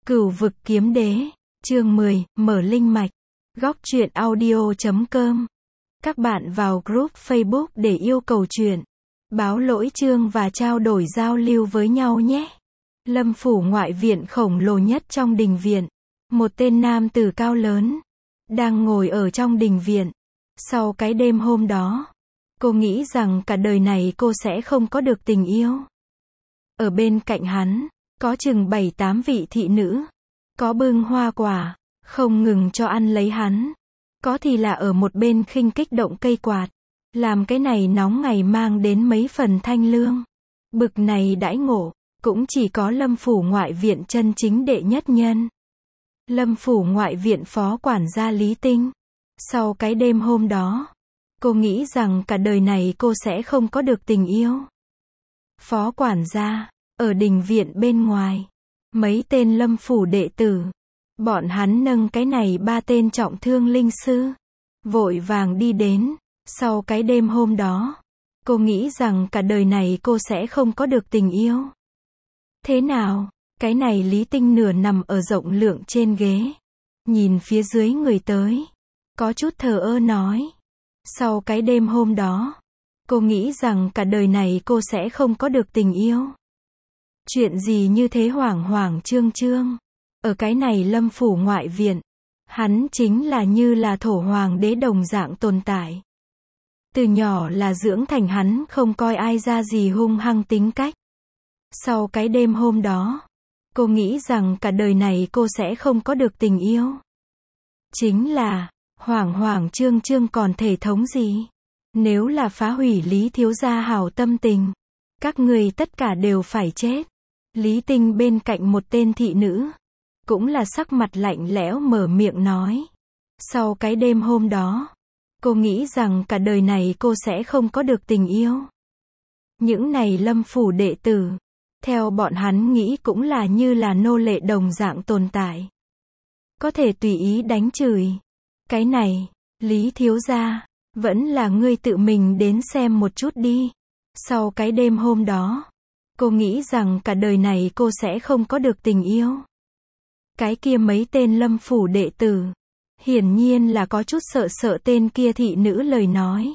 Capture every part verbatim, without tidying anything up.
Cửu vực kiếm đế, chương mười, mở linh mạch, góc truyện audio chấm com. Các bạn vào group Facebook để yêu cầu truyện, báo lỗi chương và trao đổi giao lưu với nhau nhé. Lâm phủ ngoại viện khổng lồ nhất trong đình viện. Một tên nam tử cao lớn, đang ngồi ở trong đình viện. Sau cái đêm hôm đó, cô nghĩ rằng cả đời này cô sẽ không có được tình yêu. Ở bên cạnh hắn, có chừng bảy tám vị thị nữ, có bưng hoa quả, không ngừng cho ăn lấy hắn. Có thì là ở một bên khinh kích động cây quạt, làm cái này nóng ngày mang đến mấy phần thanh lương. Bực này đãi ngộ, cũng chỉ có Lâm phủ ngoại viện chân chính đệ nhất nhân. Lâm phủ ngoại viện phó quản gia Lý Tinh. Sau cái đêm hôm đó, cô nghĩ rằng cả đời này cô sẽ không có được tình yêu. Phó quản gia, ở đình viện bên ngoài, mấy tên Lâm phủ đệ tử, bọn hắn nâng cái này ba tên trọng thương linh sư, vội vàng đi đến. Sau cái đêm hôm đó, cô nghĩ rằng cả đời này cô sẽ không có được tình yêu. Thế nào? Cái này Lý Tinh nửa nằm ở rộng lượng trên ghế, nhìn phía dưới người tới, có chút thờ ơ nói. Sau cái đêm hôm đó, cô nghĩ rằng cả đời này cô sẽ không có được tình yêu. Chuyện gì như thế hoảng hoảng trương trương. Ở cái này Lâm phủ ngoại viện, hắn chính là như là thổ hoàng đế đồng dạng tồn tại. Từ nhỏ là dưỡng thành hắn không coi ai ra gì hung hăng tính cách. Sau cái đêm hôm đó, cô nghĩ rằng cả đời này cô sẽ không có được tình yêu. Chính là, hoảng hoảng trương trương còn thể thống gì? Nếu là phá hủy Lý thiếu gia hảo tâm tình, các người tất cả đều phải chết. Lý Tinh bên cạnh một tên thị nữ, cũng là sắc mặt lạnh lẽo mở miệng nói. Sau cái đêm hôm đó, cô nghĩ rằng cả đời này cô sẽ không có được tình yêu. Những này Lâm phủ đệ tử, theo bọn hắn nghĩ cũng là như là nô lệ đồng dạng tồn tại, có thể tùy ý đánh chửi. Cái này, Lý thiếu gia, vẫn là ngươi tự mình đến xem một chút đi. Sau cái đêm hôm đó, cô nghĩ rằng cả đời này cô sẽ không có được tình yêu. Cái kia mấy tên Lâm phủ đệ tử, hiển nhiên là có chút sợ sợ tên kia thị nữ lời nói.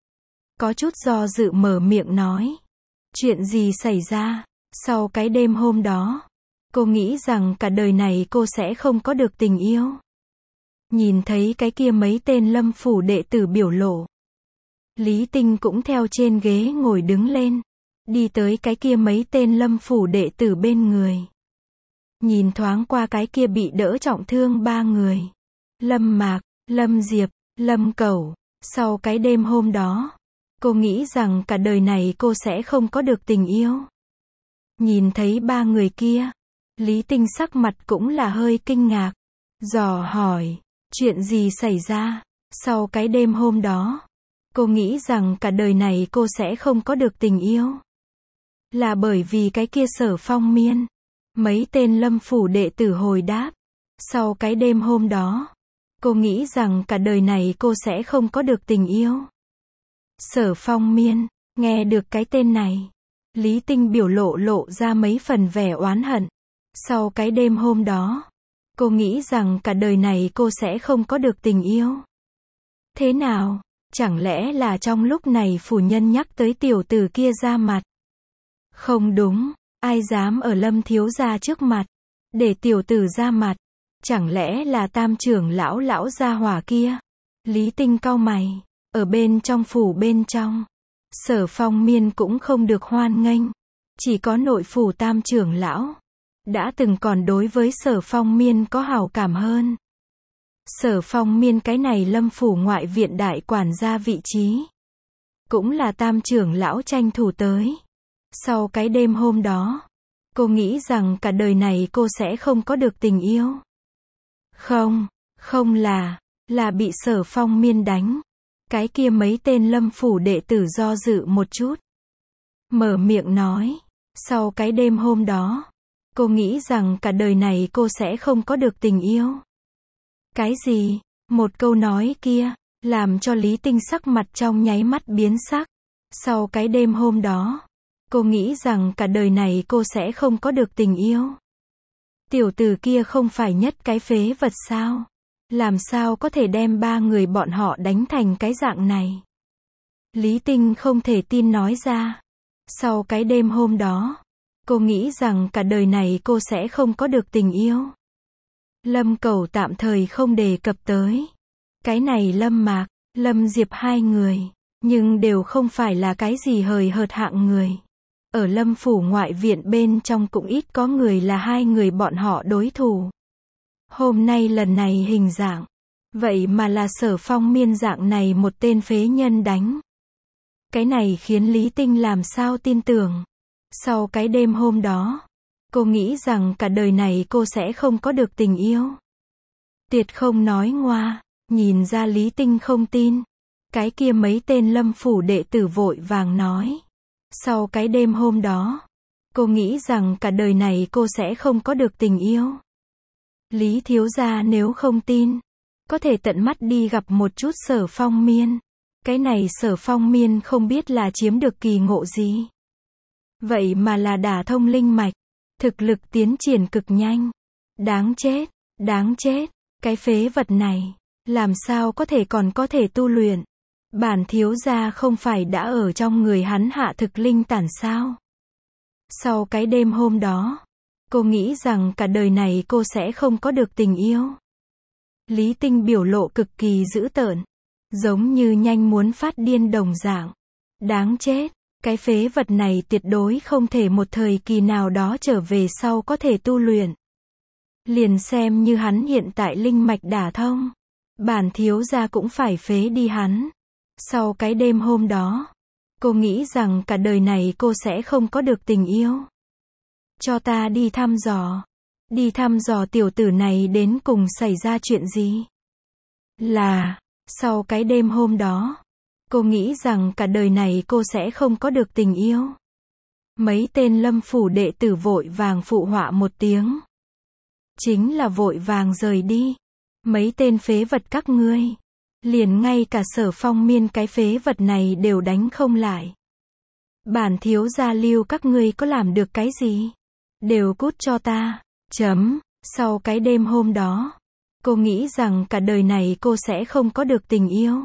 Có chút do dự mở miệng nói. Chuyện gì xảy ra? Sau cái đêm hôm đó, cô nghĩ rằng cả đời này cô sẽ không có được tình yêu. Nhìn thấy cái kia mấy tên Lâm phủ đệ tử biểu lộ, Lý Tinh cũng theo trên ghế ngồi đứng lên, đi tới cái kia mấy tên Lâm phủ đệ tử bên người. Nhìn thoáng qua cái kia bị đỡ trọng thương ba người. Lâm Mạc, Lâm Diệp, Lâm Cẩu. Sau cái đêm hôm đó, cô nghĩ rằng cả đời này cô sẽ không có được tình yêu. Nhìn thấy ba người kia, Lý Tinh sắc mặt cũng là hơi kinh ngạc, dò hỏi, chuyện gì xảy ra? Sau cái đêm hôm đó, cô nghĩ rằng cả đời này cô sẽ không có được tình yêu. Là bởi vì cái kia Sở Phong Miên. Mấy tên Lâm phủ đệ tử hồi đáp. Sau cái đêm hôm đó, cô nghĩ rằng cả đời này cô sẽ không có được tình yêu. Sở Phong Miên, nghe được cái tên này, Lý Tinh biểu lộ lộ ra mấy phần vẻ oán hận. Sau cái đêm hôm đó, cô nghĩ rằng cả đời này cô sẽ không có được tình yêu. Thế nào? Chẳng lẽ là trong lúc này phủ nhân nhắc tới tiểu tử kia ra mặt? Không đúng, ai dám ở Lâm thiếu gia trước mặt, để tiểu tử ra mặt? Chẳng lẽ là tam trưởng lão lão gia hỏa kia? Lý Tinh cau mày, ở bên trong phủ bên trong, Sở Phong Miên cũng không được hoan nghênh, chỉ có nội phủ tam trưởng lão, đã từng còn đối với Sở Phong Miên có hảo cảm hơn. Sở Phong Miên cái này Lâm phủ ngoại viện đại quản gia vị trí, cũng là tam trưởng lão tranh thủ tới. Sau cái đêm hôm đó, cô nghĩ rằng cả đời này cô sẽ không có được tình yêu. Không, không là, là bị Sở Phong Miên đánh. Cái kia mấy tên Lâm phủ đệ tử do dự một chút, mở miệng nói. Sau cái đêm hôm đó, cô nghĩ rằng cả đời này cô sẽ không có được tình yêu. Cái gì? Một câu nói kia, làm cho Lý Tinh sắc mặt trong nháy mắt biến sắc. Sau cái đêm hôm đó, cô nghĩ rằng cả đời này cô sẽ không có được tình yêu. Tiểu tử kia không phải nhất cái phế vật sao? Làm sao có thể đem ba người bọn họ đánh thành cái dạng này? Lý Tinh không thể tin nói ra. Sau cái đêm hôm đó, cô nghĩ rằng cả đời này cô sẽ không có được tình yêu. Lâm Cẩu tạm thời không đề cập tới. Cái này Lâm Mạc, Lâm Diệp hai người, nhưng đều không phải là cái gì hời hợt hạng người. Ở Lâm phủ ngoại viện bên trong cũng ít có người là hai người bọn họ đối thủ. Hôm nay lần này hình dạng, vậy mà là Sở Phong Miên dạng này một tên phế nhân đánh. Cái này khiến Lý Tinh làm sao tin tưởng. Sau cái đêm hôm đó, cô nghĩ rằng cả đời này cô sẽ không có được tình yêu. Tuyệt không nói ngoa, nhìn ra Lý Tinh không tin. Cái kia mấy tên Lâm phủ đệ tử vội vàng nói. Sau cái đêm hôm đó, cô nghĩ rằng cả đời này cô sẽ không có được tình yêu. Lý thiếu gia nếu không tin, có thể tận mắt đi gặp một chút Sở Phong Miên. Cái này Sở Phong Miên không biết là chiếm được kỳ ngộ gì. Vậy mà là đả thông linh mạch, thực lực tiến triển cực nhanh. Đáng chết, đáng chết, cái phế vật này, làm sao có thể còn có thể tu luyện. Bản thiếu gia không phải đã ở trong người hắn hạ thực linh tản sao? Sau cái đêm hôm đó, cô nghĩ rằng cả đời này cô sẽ không có được tình yêu. Lý Tinh biểu lộ cực kỳ dữ tợn, giống như nhanh muốn phát điên đồng dạng. Đáng chết, cái phế vật này tuyệt đối không thể một thời kỳ nào đó trở về sau có thể tu luyện. Liền xem như hắn hiện tại linh mạch đả thông, bản thiếu gia cũng phải phế đi hắn. Sau cái đêm hôm đó, cô nghĩ rằng cả đời này cô sẽ không có được tình yêu. Cho ta đi thăm dò. Đi thăm dò tiểu tử này đến cùng xảy ra chuyện gì. Là, sau cái đêm hôm đó, cô nghĩ rằng cả đời này cô sẽ không có được tình yêu. Mấy tên Lâm phủ đệ tử vội vàng phụ họa một tiếng. Chính là vội vàng rời đi. Mấy tên phế vật các ngươi. Liền ngay cả Sở Phong Miên cái phế vật này đều đánh không lại. Bản thiếu gia lưu các ngươi có làm được cái gì? Đều cút cho ta. Chấm. Sau cái đêm hôm đó, cô nghĩ rằng cả đời này cô sẽ không có được tình yêu.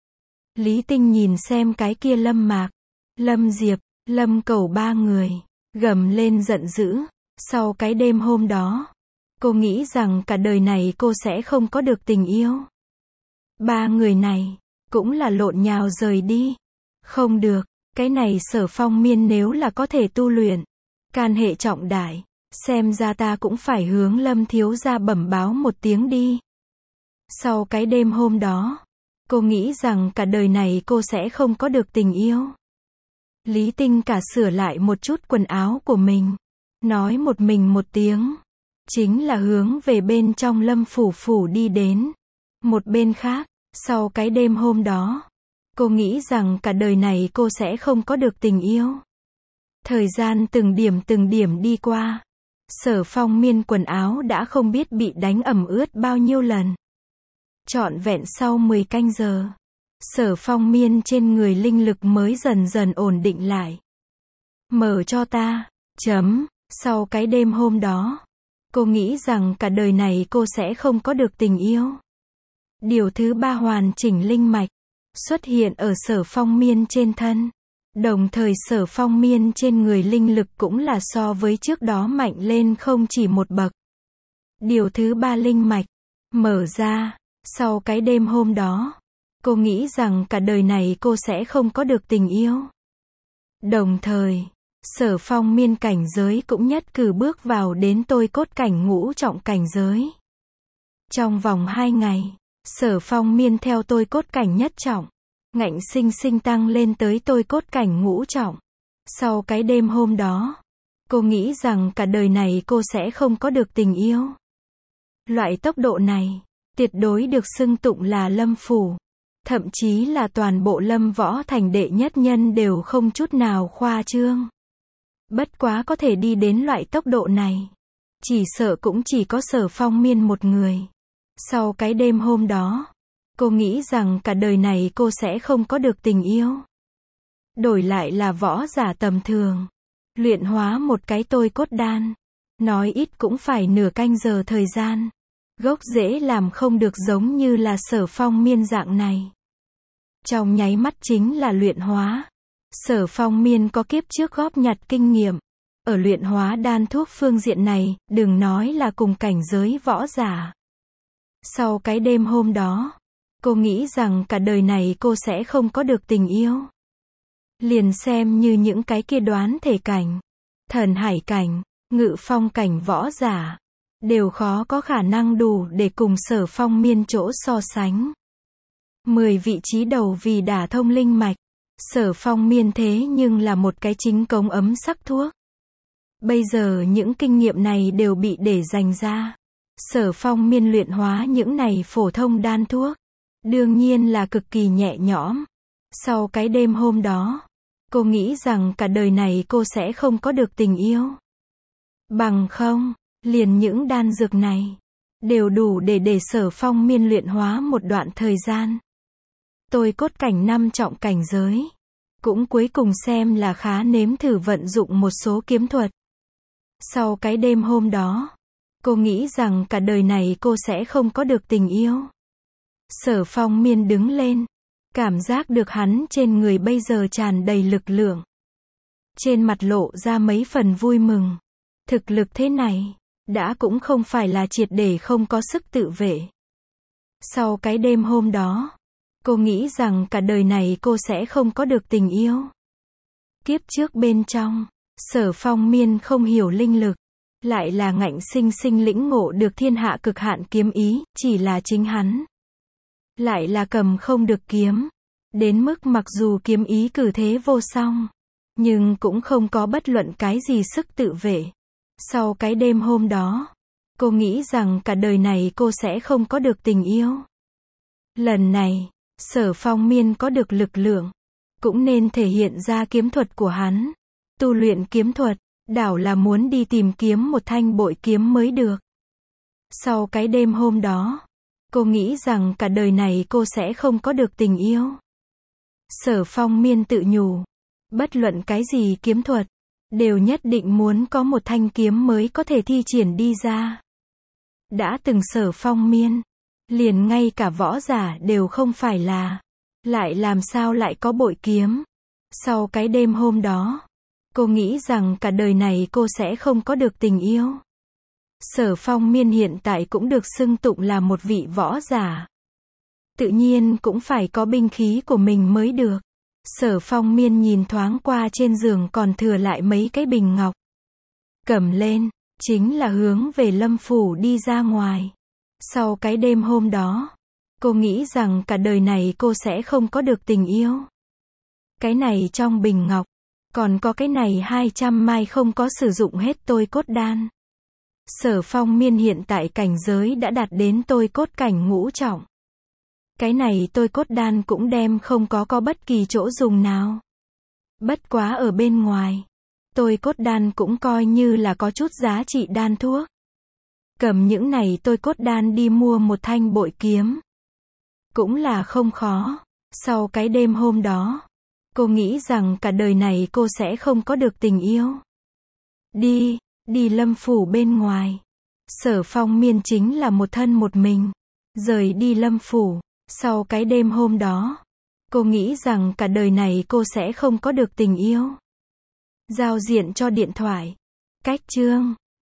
Lý Tinh nhìn xem cái kia Lâm Mạc, Lâm Diệp, Lâm Cẩu ba người, gầm lên giận dữ. Sau cái đêm hôm đó, cô nghĩ rằng cả đời này cô sẽ không có được tình yêu. Ba người này, cũng là lộn nhào rời đi. Không được, cái này Sở Phong Miên nếu là có thể tu luyện, can hệ trọng đại, xem ra ta cũng phải hướng Lâm thiếu gia bẩm báo một tiếng đi. Sau cái đêm hôm đó, cô nghĩ rằng cả đời này cô sẽ không có được tình yêu. Lý Tinh cả sửa lại một chút quần áo của mình, nói một mình một tiếng, chính là hướng về bên trong Lâm phủ phủ đi đến. Một bên khác, sau cái đêm hôm đó, cô nghĩ rằng cả đời này cô sẽ không có được tình yêu. Thời gian từng điểm từng điểm đi qua, Sở Phong Miên quần áo đã không biết bị đánh ẩm ướt bao nhiêu lần. Trọn vẹn sau mười canh giờ, Sở Phong Miên trên người linh lực mới dần dần ổn định lại. Mở cho ta. Chấm. Sau cái đêm hôm đó, cô nghĩ rằng cả đời này cô sẽ không có được tình yêu. Điều thứ ba hoàn chỉnh linh mạch xuất hiện ở Sở Phong Miên trên thân. Đồng thời Sở Phong Miên trên người linh lực cũng là so với trước đó mạnh lên không chỉ một bậc. Điều thứ ba linh mạch mở ra. Sau cái đêm hôm đó, cô nghĩ rằng cả đời này cô sẽ không có được tình yêu. Đồng thời, Sở Phong Miên cảnh giới cũng nhất cử bước vào đến tôi cốt cảnh ngũ trọng cảnh giới. Trong vòng hai ngày, Sở Phong Miên theo tôi cốt cảnh nhất trọng, ngạnh sinh sinh tăng lên tới tôi cốt cảnh ngũ trọng. Sau cái đêm hôm đó, cô nghĩ rằng cả đời này cô sẽ không có được tình yêu. Loại tốc độ này, tuyệt đối được xưng tụng là Lâm phủ. Thậm chí là toàn bộ Lâm võ thành đệ nhất nhân đều không chút nào khoa trương. Bất quá có thể đi đến loại tốc độ này, chỉ sợ cũng chỉ có Sở Phong Miên một người. Sau cái đêm hôm đó, cô nghĩ rằng cả đời này cô sẽ không có được tình yêu. Đổi lại là võ giả tầm thường, luyện hóa một cái tôi cốt đan, nói ít cũng phải nửa canh giờ thời gian. Gốc rễ làm không được giống như là Sở Phong Miên dạng này. Trong nháy mắt chính là luyện hóa. Sở Phong Miên có kiếp trước góp nhặt kinh nghiệm. Ở luyện hóa đan thuốc phương diện này, đừng nói là cùng cảnh giới võ giả. Sau cái đêm hôm đó, cô nghĩ rằng cả đời này cô sẽ không có được tình yêu. Liền xem như những cái kia đoán thể cảnh, thần hải cảnh, ngự phong cảnh võ giả, đều khó có khả năng đủ để cùng Sở Phong Miên chỗ so sánh. Mười vị trí đầu vì đả thông linh mạch, Sở Phong Miên thế nhưng là một cái chính cống ấm sắc thuốc. Bây giờ những kinh nghiệm này đều bị để dành ra. Sở Phong Miên luyện hóa những này phổ thông đan thuốc, đương nhiên là cực kỳ nhẹ nhõm. Sau cái đêm hôm đó, cô nghĩ rằng cả đời này cô sẽ không có được tình yêu. Bằng không, liền những đan dược này, đều đủ để để Sở Phong Miên luyện hóa một đoạn thời gian. Tôi cốt cảnh năm trọng cảnh giới, cũng cuối cùng xem là khá nếm thử vận dụng một số kiếm thuật. Sau cái đêm hôm đó, cô nghĩ rằng cả đời này cô sẽ không có được tình yêu. Sở Phong Miên đứng lên, cảm giác được hắn trên người bây giờ tràn đầy lực lượng. Trên mặt lộ ra mấy phần vui mừng. Thực lực thế này, đã cũng không phải là triệt để không có sức tự vệ. Sau cái đêm hôm đó, cô nghĩ rằng cả đời này cô sẽ không có được tình yêu. Kiếp trước bên trong, Sở Phong Miên không hiểu linh lực, lại là ngạnh sinh sinh lĩnh ngộ được thiên hạ cực hạn kiếm ý, chỉ là chính hắn. Lại là cầm không được kiếm. Đến mức mặc dù kiếm ý cử thế vô song, nhưng cũng không có bất luận cái gì sức tự vệ. Sau cái đêm hôm đó, cô nghĩ rằng cả đời này cô sẽ không có được tình yêu. Lần này, Sở Phong Miên có được lực lượng, cũng nên thể hiện ra kiếm thuật của hắn. Tu luyện kiếm thuật, đảo là muốn đi tìm kiếm một thanh bội kiếm mới được. Sau cái đêm hôm đó, cô nghĩ rằng cả đời này cô sẽ không có được tình yêu. Sở Phong Miên tự nhủ, bất luận cái gì kiếm thuật, đều nhất định muốn có một thanh kiếm mới có thể thi triển đi ra. Đã từng Sở Phong Miên, liền ngay cả võ giả đều không phải là, lại làm sao lại có bội kiếm. Sau cái đêm hôm đó, cô nghĩ rằng cả đời này cô sẽ không có được tình yêu. Sở Phong Miên hiện tại cũng được xưng tụng là một vị võ giả. Tự nhiên cũng phải có binh khí của mình mới được. Sở Phong Miên nhìn thoáng qua trên giường còn thừa lại mấy cái bình ngọc. Cầm lên, chính là hướng về Lâm Phủ đi ra ngoài. Sau cái đêm hôm đó, cô nghĩ rằng cả đời này cô sẽ không có được tình yêu. Cái này trong bình ngọc, còn có cái này hai trăm mai không có sử dụng hết tôi cốt đan. Sở Phong Miên hiện tại cảnh giới đã đạt đến tôi cốt cảnh ngũ trọng. Cái này tôi cốt đan cũng đem không có có bất kỳ chỗ dùng nào. Bất quá ở bên ngoài, tôi cốt đan cũng coi như là có chút giá trị đan thuốc. Cầm những này tôi cốt đan đi mua một thanh bội kiếm, cũng là không khó. Sau cái đêm hôm đó, cô nghĩ rằng cả đời này cô sẽ không có được tình yêu. Đi, đi Lâm Phủ bên ngoài. Sở Phong Miên chính là một thân một mình, rời đi Lâm Phủ. Sau cái đêm hôm đó, cô nghĩ rằng cả đời này cô sẽ không có được tình yêu. Giao diện cho điện thoại. Cách chương